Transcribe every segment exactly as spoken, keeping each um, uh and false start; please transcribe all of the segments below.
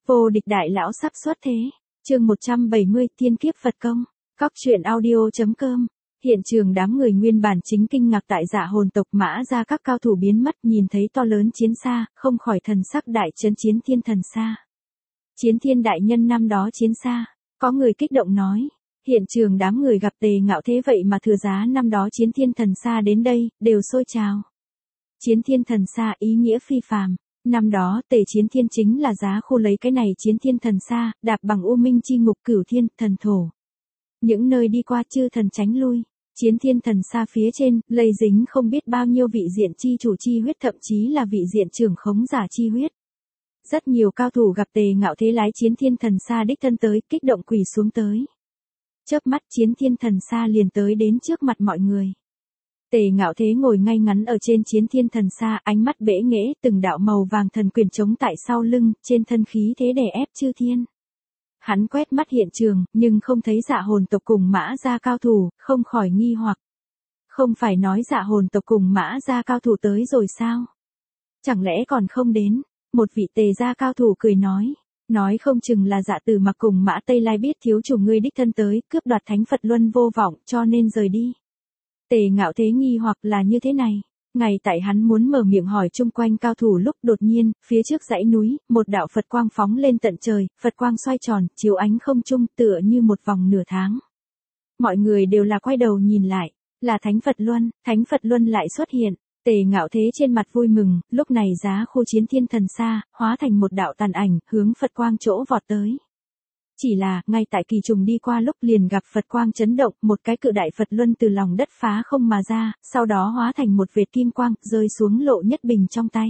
Vô địch đại lão sắp xuất thế. Chương một trăm bảy mươi Tiên kiếp Phật công. Cóc truyện audio.com. Hiện trường đám người nguyên bản chính kinh ngạc tại Dạ Hồn tộc Mã ra các cao thủ biến mất, nhìn thấy to lớn chiến xa, không khỏi thần sắc đại chấn. Chiến thiên thần xa. Chiến thiên đại nhân năm đó chiến xa. Có người kích động nói. Hiện trường đám người gặp Tề Ngạo Thế vậy mà thừa giá năm đó chiến thiên thần xa đến đây, đều sôi trào. Chiến thiên thần xa ý nghĩa phi phàm. Năm đó Tề Chiến Thiên chính là giá khu lấy cái này chiến thiên thần xa, đạp bằng U Minh chi ngục cửu thiên, thần thổ. Những nơi đi qua chư thần tránh lui, chiến thiên thần xa phía trên, lây dính không biết bao nhiêu vị diện chi chủ chi huyết, thậm chí là vị diện trưởng khống giả chi huyết. Rất nhiều cao thủ gặp Tề Ngạo Thế lái chiến thiên thần xa đích thân tới, kích động quỳ xuống tới. Chớp mắt chiến thiên thần xa liền tới đến trước mặt mọi người. Tề Ngạo Thế ngồi ngay ngắn ở trên chiến thiên thần xa, ánh mắt bẽ nghễ, từng đạo màu vàng thần quyền chống tại sau lưng, trên thân khí thế đè ép chư thiên. Hắn quét mắt hiện trường, nhưng không thấy Dạ Hồn tộc cùng Mã gia cao thủ, không khỏi nghi hoặc. Không phải nói Dạ Hồn tộc cùng Mã gia cao thủ tới rồi sao? Chẳng lẽ còn không đến? Một vị Tề gia cao thủ cười nói. Nói không chừng là Dạ Tử Mặc cùng Mã Tây Lai biết thiếu chủ ngươi đích thân tới, cướp đoạt thánh Phật luân vô vọng, cho nên rời đi. Tề Ngạo Thế nghi hoặc là như thế này. Ngay tại hắn muốn mở miệng hỏi chung quanh cao thủ lúc đột nhiên, phía trước dãy núi, một đạo Phật quang phóng lên tận trời, Phật quang xoay tròn, chiếu ánh không trung, tựa như một vòng nửa tháng. Mọi người đều là quay đầu nhìn lại, là thánh Phật luân, thánh Phật luân lại xuất hiện. Tề Ngạo Thế trên mặt vui mừng, lúc này giá khu chiến thiên thần xa, hóa thành một đạo tàn ảnh, hướng Phật quang chỗ vọt tới. Chỉ là, ngay tại kỳ trùng đi qua lúc liền gặp Phật quang chấn động, một cái cự đại Phật luân từ lòng đất phá không mà ra, sau đó hóa thành một vệt kim quang, rơi xuống Lộ Nhất Bình trong tay.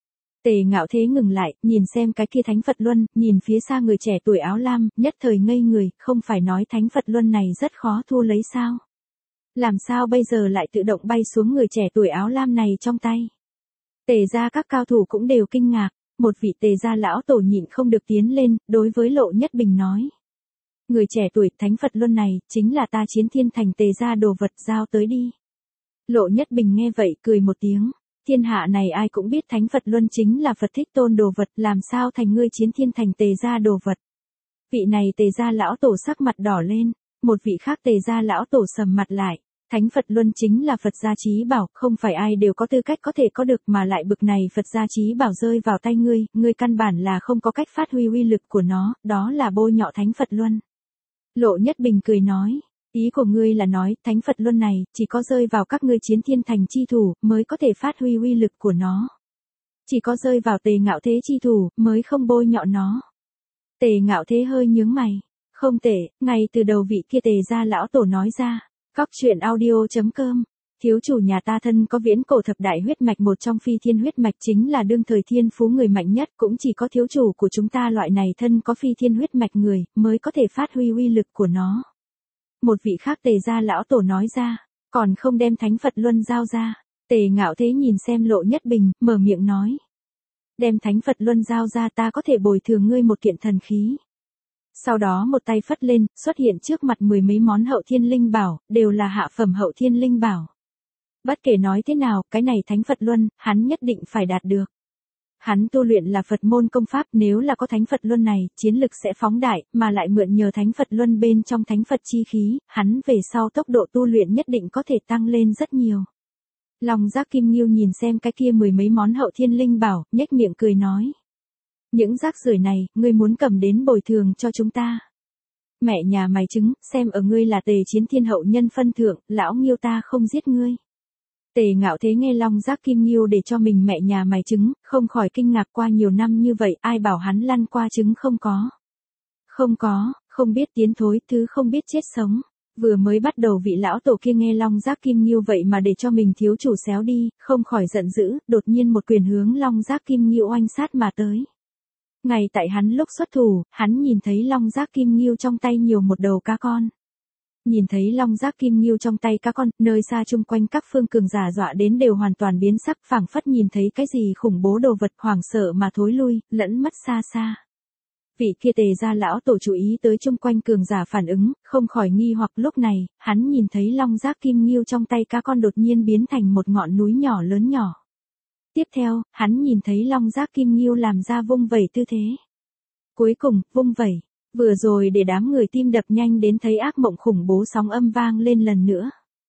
Tề Ngạo Thế ngừng lại, nhìn xem cái kia thánh Phật luân, nhìn phía xa người trẻ tuổi áo lam, nhất thời ngây người, không phải nói thánh Phật luân này rất khó thu lấy sao? Làm sao bây giờ lại tự động bay xuống người trẻ tuổi áo lam này trong tay? Tề gia các cao thủ cũng đều kinh ngạc. Một vị Tề gia lão tổ nhịn không được tiến lên, đối với Lộ Nhất Bình nói. Người trẻ tuổi, thánh Phật luân này, chính là ta chiến thiên thành Tề gia đồ vật, giao tới đi. Lộ Nhất Bình nghe vậy, cười một tiếng. Thiên hạ này ai cũng biết thánh Phật luân chính là Phật thích tôn đồ vật, làm sao thành ngươi chiến thiên thành Tề gia đồ vật. Vị này Tề gia lão tổ sắc mặt đỏ lên, một vị khác Tề gia lão tổ sầm mặt lại. Thánh Phật luân chính là Phật gia chí bảo, không phải ai đều có tư cách có thể có được, mà lại bực này Phật gia chí bảo rơi vào tay ngươi, ngươi căn bản là không có cách phát huy uy lực của nó, đó là bôi nhọ thánh Phật luân. Lộ Nhất Bình cười nói, ý của ngươi là nói, thánh Phật luân này, chỉ có rơi vào các ngươi chiến thiên thành chi thủ, mới có thể phát huy uy lực của nó. Chỉ có rơi vào Tề Ngạo Thế chi thủ, mới không bôi nhọ nó. Tề Ngạo Thế hơi nhướng mày, không tệ, ngay từ đầu vị kia Tề gia lão tổ nói ra. Cóc truyện audio.com. Thiếu chủ nhà ta thân có viễn cổ thập đại huyết mạch, một trong phi thiên huyết mạch, chính là đương thời thiên phú người mạnh nhất, cũng chỉ có thiếu chủ của chúng ta loại này thân có phi thiên huyết mạch người, mới có thể phát huy uy lực của nó. Một vị khác Tề gia lão tổ nói ra, còn không đem thánh Phật luân giao ra. Tề Ngạo Thế nhìn xem Lộ Nhất Bình, mở miệng nói. Đem thánh Phật luân giao ra, ta có thể bồi thường ngươi một kiện thần khí. Sau đó một tay phất lên, xuất hiện trước mặt mười mấy món hậu thiên linh bảo, đều là hạ phẩm hậu thiên linh bảo. Bất kể nói thế nào, cái này thánh Phật luân, hắn nhất định phải đạt được. Hắn tu luyện là Phật môn công pháp, nếu là có thánh Phật luân này, chiến lực sẽ phóng đại, mà lại mượn nhờ thánh Phật luân bên trong thánh Phật chi khí, hắn về sau tốc độ tu luyện nhất định có thể tăng lên rất nhiều. Long Giác Kim Ngưu nhìn xem cái kia mười mấy món hậu thiên linh bảo, nhếch miệng cười nói. Những rác rưởi này, ngươi muốn cầm đến bồi thường cho chúng ta. Mẹ nhà mày chứng, xem ở ngươi là Tề chiến thiên hậu nhân phân thượng, lão Nghiêu ta không giết ngươi. Tề Ngạo Thế nghe Long Giác Kim Ngưu để cho mình mẹ nhà mày chứng, không khỏi kinh ngạc, qua nhiều năm như vậy, ai bảo hắn lăn qua chứng không có. Không có, không biết tiến thối, thứ không biết chết sống. Vừa mới bắt đầu vị lão tổ kia nghe Long Giác Kim Ngưu vậy mà để cho mình thiếu chủ xéo đi, không khỏi giận dữ, đột nhiên một quyền hướng Long Giác Kim Ngưu oanh sát mà tới. Ngay tại hắn lúc xuất thủ, hắn nhìn thấy Long Giác Kim Ngưu trong tay nhiều một đầu cá con. Nhìn thấy Long Giác Kim Ngưu trong tay cá con, nơi xa chung quanh các phương cường giả dọa đến đều hoàn toàn biến sắc, phảng phất nhìn thấy cái gì khủng bố đồ vật, hoảng sợ mà thối lui, lẫn mất xa xa. Vị kia Tề gia lão tổ chú ý tới chung quanh cường giả phản ứng, không khỏi nghi hoặc, lúc này, hắn nhìn thấy Long Giác Kim Ngưu trong tay cá con đột nhiên biến thành một ngọn núi nhỏ lớn nhỏ. Tiếp theo, hắn nhìn thấy Long Giác Kim Ngưu làm ra vung vẩy tư thế. Cuối cùng, vung vẩy. Vừa rồi để đám người tim đập nhanh đến thấy ác mộng khủng bố sóng âm vang lên lần nữa.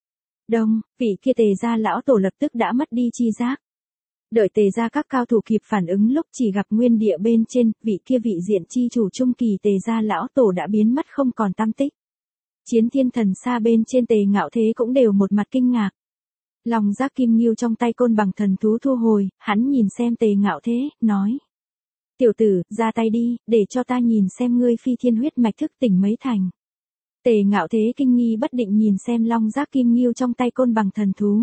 Đông, vị kia Tề gia lão tổ lập tức đã mất đi chi giác. Đợi Tề gia các cao thủ kịp phản ứng lúc chỉ gặp nguyên địa bên trên, vị kia vị diện chi chủ trung kỳ Tề gia lão tổ đã biến mất không còn tăm tích. Chiến thiên thần xa bên trên Tề Ngạo Thế cũng đều một mặt kinh ngạc. Long giác kim ngưu trong tay côn bằng thần thú thu hồi, hắn nhìn xem Tề Ngạo Thế, nói. Tiểu tử, ra tay đi, để cho ta nhìn xem ngươi phi thiên huyết mạch thức tỉnh mấy thành. Tề Ngạo Thế kinh nghi bất định nhìn xem long giác kim ngưu trong tay côn bằng thần thú.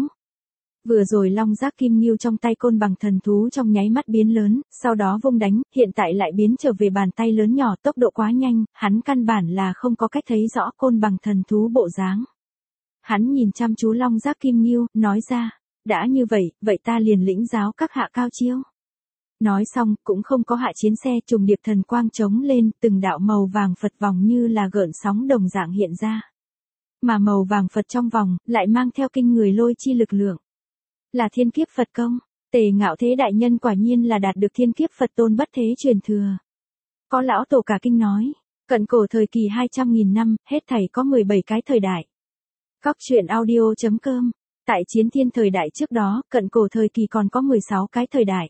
Vừa rồi long giác kim ngưu trong tay côn bằng thần thú trong nháy mắt biến lớn, sau đó vung đánh, hiện tại lại biến trở về bàn tay lớn nhỏ, tốc độ quá nhanh, hắn căn bản là không có cách thấy rõ côn bằng thần thú bộ dáng. Hắn nhìn chăm chú long giác kim ngưu, nói ra, đã như vậy, vậy ta liền lĩnh giáo các hạ cao chiêu. Nói xong, cũng không có hạ chiến xe, trùng điệp thần quang trống lên, từng đạo màu vàng Phật vòng như là gợn sóng đồng dạng hiện ra. Mà màu vàng Phật trong vòng, lại mang theo kinh người lôi chi lực lượng. Là thiên kiếp Phật công, Tề Ngạo Thế đại nhân quả nhiên là đạt được thiên kiếp Phật tôn bất thế truyền thừa. Có lão tổ cả kinh nói, cận cổ thời kỳ hai trăm nghìn năm, hết thảy có mười bảy cái thời đại. Cóc truyện audio chấm com, tại chiến thiên thời đại trước đó, cận cổ thời kỳ còn có mười sáu cái thời đại.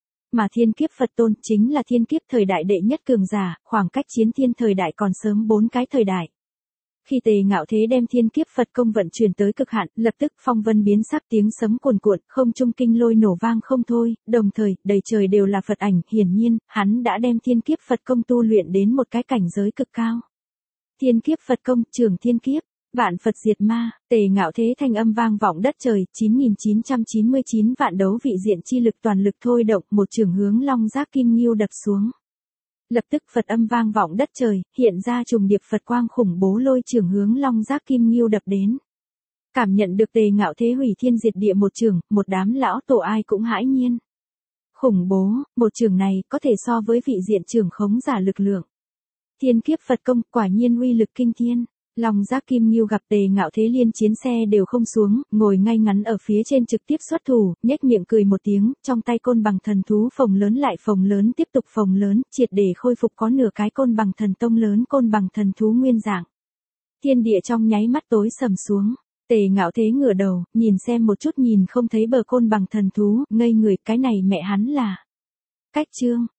Mà thiên kiếp Phật tôn chính là thiên kiếp thời đại đệ nhất cường giả, khoảng cách chiến thiên thời đại còn sớm bốn cái thời đại. Khi Tề Ngạo Thế đem thiên kiếp Phật công vận chuyển tới cực hạn, lập tức phong vân biến sắc, tiếng sấm cuồn cuộn, không trung kinh lôi nổ vang không thôi, đồng thời, đầy trời đều là Phật ảnh, hiển nhiên, hắn đã đem thiên kiếp Phật công tu luyện đến một cái cảnh giới cực cao. Thiên kiếp Phật công, trường thiên kiếp, vạn Phật diệt ma, Tề Ngạo Thế thanh âm vang vọng đất trời, chín nghìn chín trăm chín mươi chín vạn đấu vị diện chi lực toàn lực thôi động, một trường hướng long giác kim ngưu đập xuống. Lập tức Phật âm vang vọng đất trời, hiện ra trùng điệp Phật quang khủng bố lôi trường hướng long giác kim ngưu đập đến. Cảm nhận được Tề Ngạo Thế hủy thiên diệt địa một trường, một đám lão tổ ai cũng hãi nhiên. Khủng bố, một trường này có thể so với vị diện trường khống giả lực lượng. Thiên kiếp Phật công, quả nhiên uy lực kinh thiên. Long giác kim ngưu gặp Tề Ngạo Thế liên chiến xe đều không xuống, ngồi ngay ngắn ở phía trên trực tiếp xuất thủ, nhếch miệng cười một tiếng, trong tay côn bằng thần thú phồng lớn lại phồng lớn tiếp tục phồng lớn, triệt để khôi phục có nửa cái côn bằng thần tông lớn côn bằng thần thú nguyên dạng. Thiên địa trong nháy mắt tối sầm xuống, Tề Ngạo Thế ngửa đầu, nhìn xem một chút nhìn không thấy bờ côn bằng thần thú, ngây người, cái này mẹ hắn là. Cách chương,